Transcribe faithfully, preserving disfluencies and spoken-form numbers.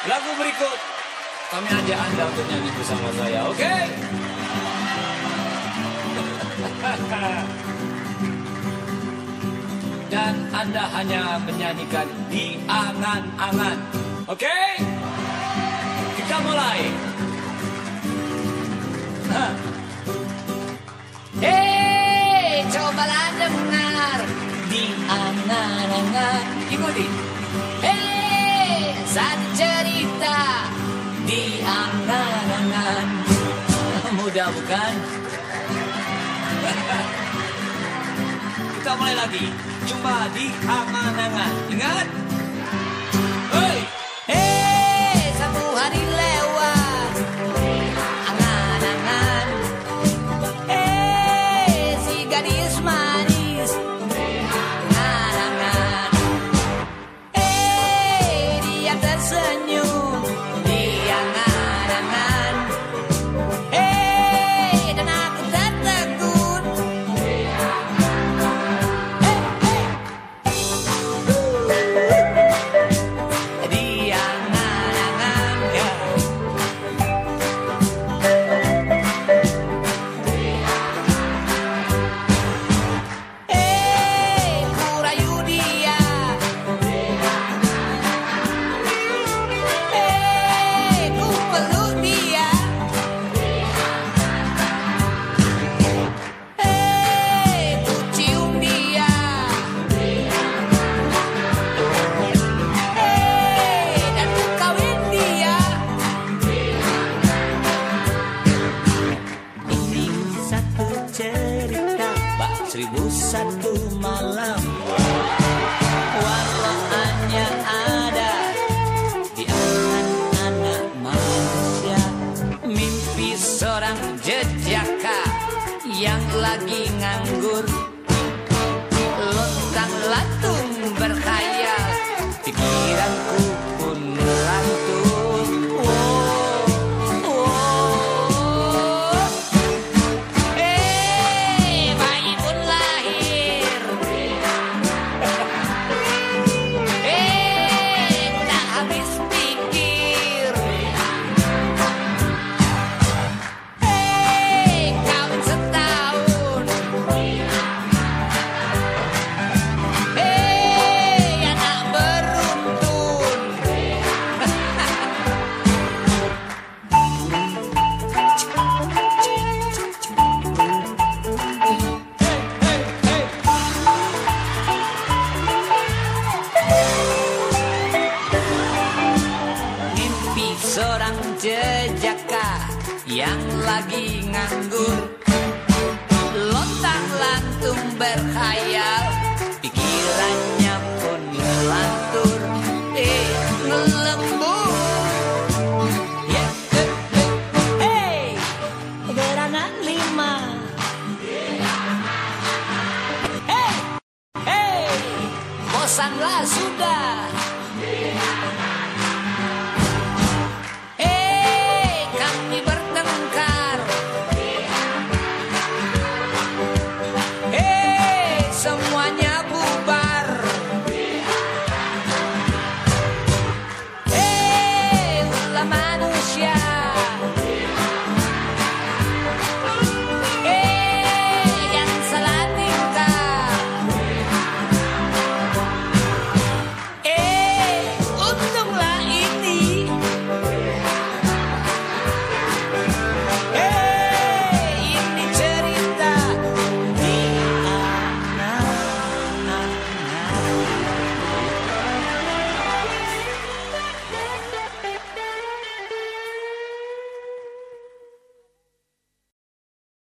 Lagu berikut kami ajak Anda untuk nyanyi bersama saya, oke? Okay? Dan Anda hanya menyanyikan di angan-angan, oke? Okay? Kita mulai. Hei, cobalah dengar di angan-angan. Ikuti. Hei, satu cerita di angan-angan. Mudah bukan? Kita mulai lagi. Cuma di angan-angan. Ingat? Hei! Hei, satu hari lewat angan-angan. Hei, si gadis manis angan-angan. Hei, dia tersenyum di angan-angan. Hei, dan aku tertegun. Hei, hei. Di angan-angan, ya. Hei, ku rayu dia. Hei, ku peluk dia. Hei, ku cium dia. Hei, dan ku kawin dia. Ini satu cerita bak seribu satu malam. Walau hanya ada di anak-anak manusia. Mimpi seorang jejaka yang lagi nganggur, lontang lantung berkhayal, pikiranku pun melantung. Oh, oh. Hei, bayi pun lahir. Hei, tak habis pikir. Hei, kawin setahun. Hei, anak beruntun. Mimpi seorang jejaka yang lagi nganggur, lontang lantung berkhayal, pikirannya pun ngelantur. Eh, ngelantur.